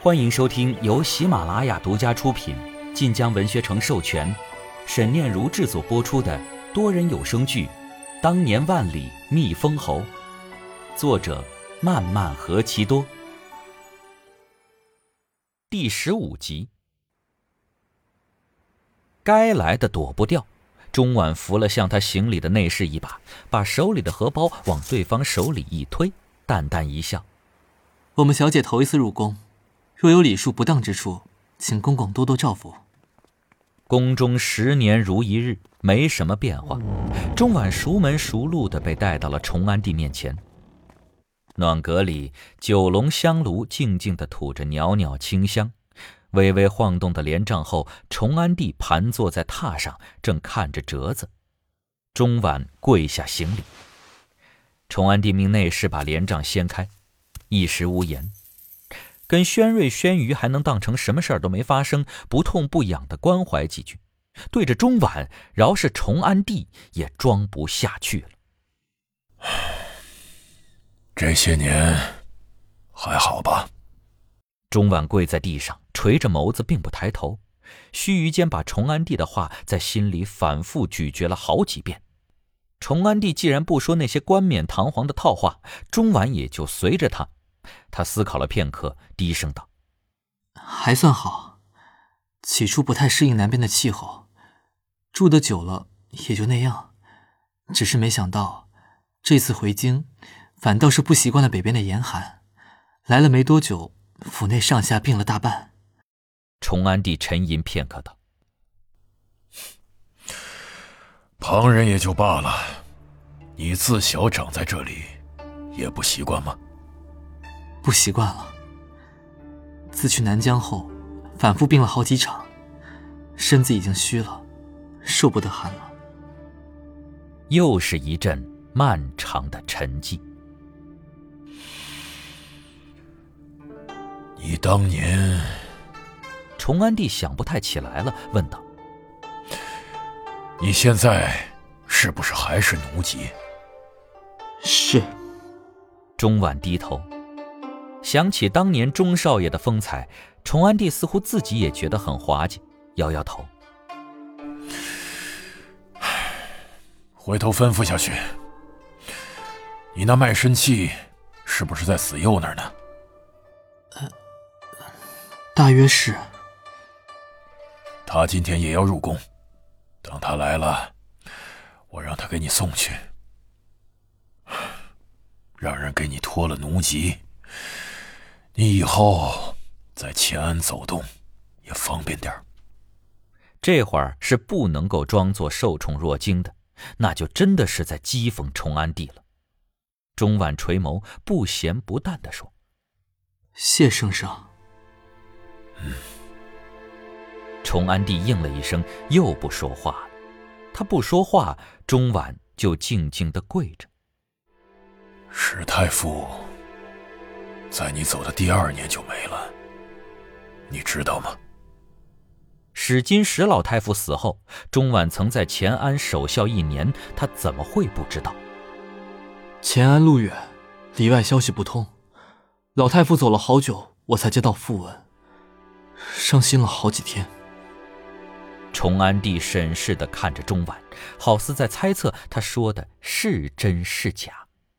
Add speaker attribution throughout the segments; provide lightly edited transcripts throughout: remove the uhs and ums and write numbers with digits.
Speaker 1: 欢迎收听由喜马拉雅独家出品、晋江文学城授权、沈念如制作播出的多人有声剧《当年万里觅封侯》，作者漫漫何其多。第15集。该来的躲不掉，钟婉扶了向他行礼的内侍一把，把手里的荷包往对方手里一推，淡淡一笑：
Speaker 2: 我们小姐头一次入宫，若有礼数不当之处，请公公多多照拂。
Speaker 1: 宫中10年如一日，没什么变化。钟婉熟门熟路地被带到了崇安帝面前。暖阁里9笼香炉静静地吐着袅袅清香，微微晃动的帘帐后，崇安帝盘坐在榻上，正看着折子。钟婉跪下行礼。崇安帝命内侍把帘帐掀开，一时无言。跟宣瑞、宣瑜还能当成什么事儿都没发生，不痛不痒地关怀几句，对着钟婉，饶是崇安帝也装不下去了。
Speaker 3: 这些年还好吧？
Speaker 1: 钟婉跪在地上，垂着眸子，并不抬头，须臾间把崇安帝的话在心里反复咀嚼了好几遍。崇安帝既然不说那些冠冕堂皇的套话，钟婉也就随着他。他思考了片刻，低声道：
Speaker 2: 还算好，起初不太适应南边的气候，住得久了也就那样，只是没想到这次回京反倒是不习惯了北边的严寒，来了没多久，府内上下病了大半。
Speaker 1: 崇安帝沉吟片刻道：
Speaker 3: 旁人也就罢了，你自小长在这里，也不习惯吗？
Speaker 2: 不习惯了。自去南疆后，反复病了好几场，身子已经虚了，受不得寒了。
Speaker 1: 又是一阵漫长的沉寂。
Speaker 3: 你当年……
Speaker 1: 崇安帝想不太起来了，问道：
Speaker 3: 你现在是不是还是奴籍？
Speaker 2: 是。
Speaker 1: 钟婉低头。想起当年钟少爷的风采，崇安帝似乎自己也觉得很滑稽，摇摇头。
Speaker 3: 回头吩咐下去。你那卖身契是不是在死佑那儿呢？
Speaker 2: 大约是。
Speaker 3: 他今天也要入宫，等他来了，我让他给你送去，让人给你脱了奴籍，你以后在乾安走动也方便点。
Speaker 1: 这会儿是不能够装作受宠若惊的，那就真的是在讥讽崇安帝了。钟婉垂眸，不咸不淡地说：
Speaker 2: 谢圣上。
Speaker 1: 崇安帝应了一声，又不说话了。他不说话，钟婉就静静地跪着。
Speaker 3: 史太傅在你走的第2年就没了，你知道吗？
Speaker 1: 史金石老太傅死后，钟婉曾在乾安守孝1年，他怎么会不知道？
Speaker 2: 乾安路远，里外消息不通，老太傅走了好久，我才接到讣文，伤心了好几天。
Speaker 1: 崇安帝审视地看着钟婉，好似在猜测他说的是真是假。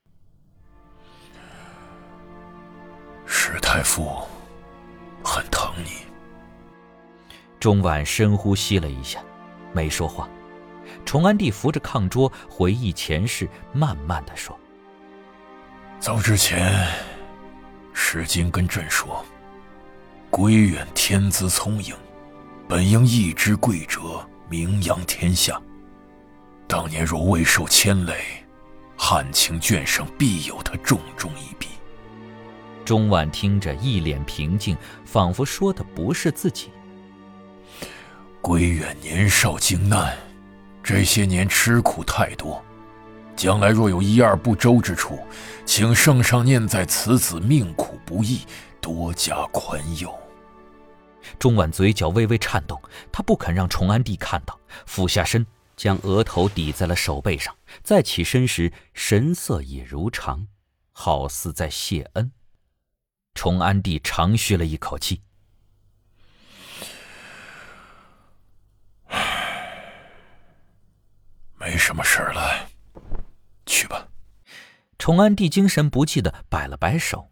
Speaker 3: 史太傅很疼你。
Speaker 1: 钟婉深呼吸了一下，没说话。崇安帝扶着炕桌，回忆前事，慢慢地说：
Speaker 3: 走之前，史金跟朕说，归远天资聪颖，本应一之贵折，名扬天下。当年若未受牵累，汉卿卷上必有他重重一笔。
Speaker 1: 钟婉听着一脸平静，仿佛说的不是自己。
Speaker 3: 归远年少经难，这些年吃苦太多，将来若有1、2不周之处，请圣上念在此子命苦不易，多加宽宥。
Speaker 1: 钟婉嘴角微微颤动，他不肯让崇安帝看到，俯下身，将额头抵在了手背上，再起身时神色也如常，好似在谢恩。 崇安帝长吁了一口气。
Speaker 3: 没什么事了，去吧。
Speaker 1: 崇安帝精神不济地摆了摆手。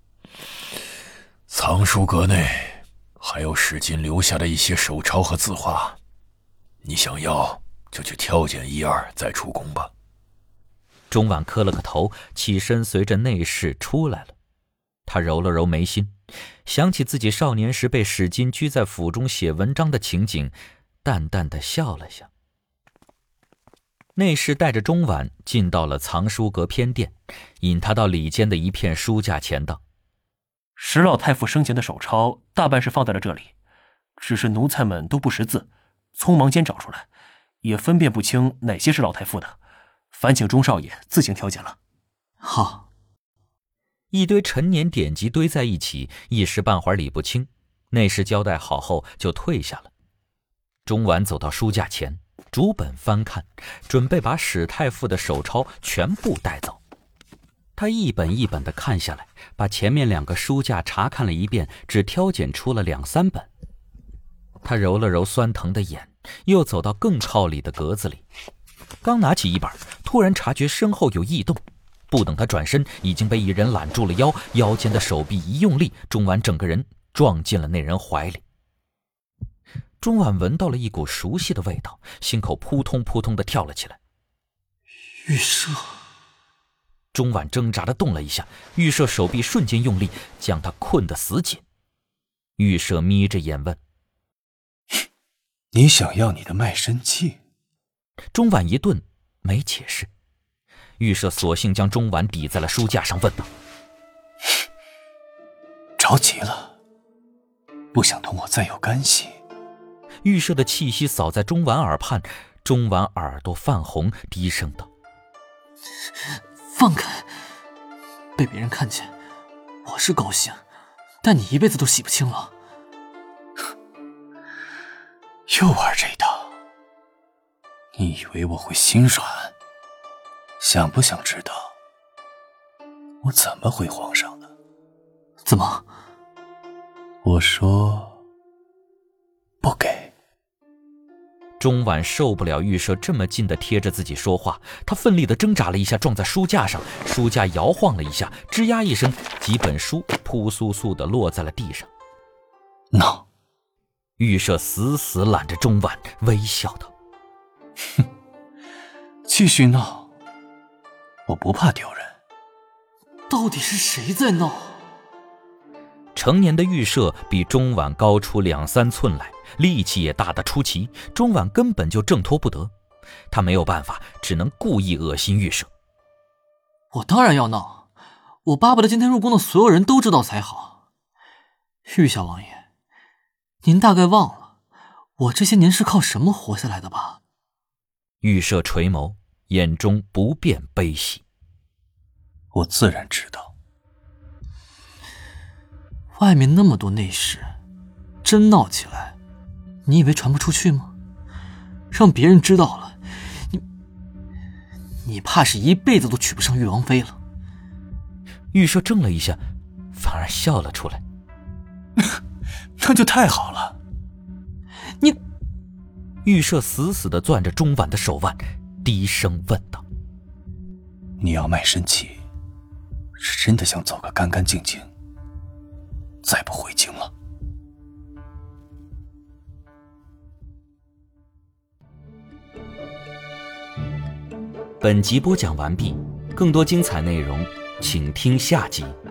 Speaker 3: 藏书阁内还有史进留下的一些手抄和字画，你想要就去挑拣一二，再出宫吧。
Speaker 1: 钟婉磕了个头，起身随着内侍出来了。他揉了揉眉心，想起自己少年时被史进拘在府中写文章的情景，淡淡的笑了笑。内侍带着钟婉进到了藏书阁偏殿，引他到里间的一片书架前道：
Speaker 4: 石老太傅生前的手抄大半是放在了这里，只是奴才们都不识字，匆忙间找出来，也分辨不清哪些是老太傅的，烦请钟少爷自行挑拣了。
Speaker 2: 好。
Speaker 1: 一堆陈年典籍堆在一起，一时半会儿理不清。内侍交代好后就退下了。钟婉走到书架前，逐本翻看，准备把史太傅的手抄全部带走。他一本一本地看下来，把前面2个书架查看了一遍，只挑拣出了2、3本。他揉了揉酸疼的眼，又走到更靠里的格子里，刚拿起一本，突然察觉身后有异动。不等他转身，已经被一人揽住了腰，腰间的手臂一用力，钟婉整个人撞进了那人怀里。钟婉闻到了一股熟悉的味道，心口扑通扑通地跳了起来。
Speaker 2: 玉舍。
Speaker 1: 钟婉挣扎地动了一下，玉舍手臂瞬间用力，将他困得死紧。玉舍眯着眼问：
Speaker 5: 你想要你的卖身契？
Speaker 1: 钟婉一顿，没解释。玉舍索性将钟婉抵在了书架上，问道：
Speaker 5: 着急了，不想同我再有干系？
Speaker 1: 玉舍的气息扫在钟婉耳畔，钟婉耳朵泛红，低声道：
Speaker 2: 放开！被别人看见，我是高兴，但你一辈子都洗不清了。
Speaker 5: 又玩这一套？你以为我会心软？想不想知道我怎么回皇上的？
Speaker 2: 怎么？
Speaker 5: 我说不给。
Speaker 1: 钟婉受不了玉舍这么近的贴着自己说话，她奋力地挣扎了一下，撞在书架上，书架摇晃了一下，吱呀一声，几本书扑簌簌地落在了地上。
Speaker 5: 闹！
Speaker 1: 玉舍死死揽着钟婉，微笑道：
Speaker 5: 哼，继续闹，我不怕丢人。
Speaker 2: 到底是谁在闹？
Speaker 1: 成年的玉舍比钟婉高出2、3寸来，力气也大得出奇，钟婉根本就挣脱不得。他没有办法，只能故意恶心玉舍。
Speaker 2: 我当然要闹，我巴不得今天入宫的所有人都知道才好。玉小王爷，您大概忘了我这些年是靠什么活下来的吧？
Speaker 1: 玉舍垂眸，眼中不变悲喜。
Speaker 5: 我自然知道。
Speaker 2: 外面那么多内侍，真闹起来，你以为传不出去吗？让别人知道了，你怕是一辈子都娶不上玉王妃了。
Speaker 1: 玉舍怔了一下，反而笑了出来。
Speaker 5: 那就太好了。
Speaker 2: 你……
Speaker 1: 玉舍死死地攥着钟婉的手腕，低声问道：
Speaker 5: 你要卖身契，是真的想走个干干净净，再不回京了？
Speaker 1: 本集播讲完毕，更多精彩内容请听下集。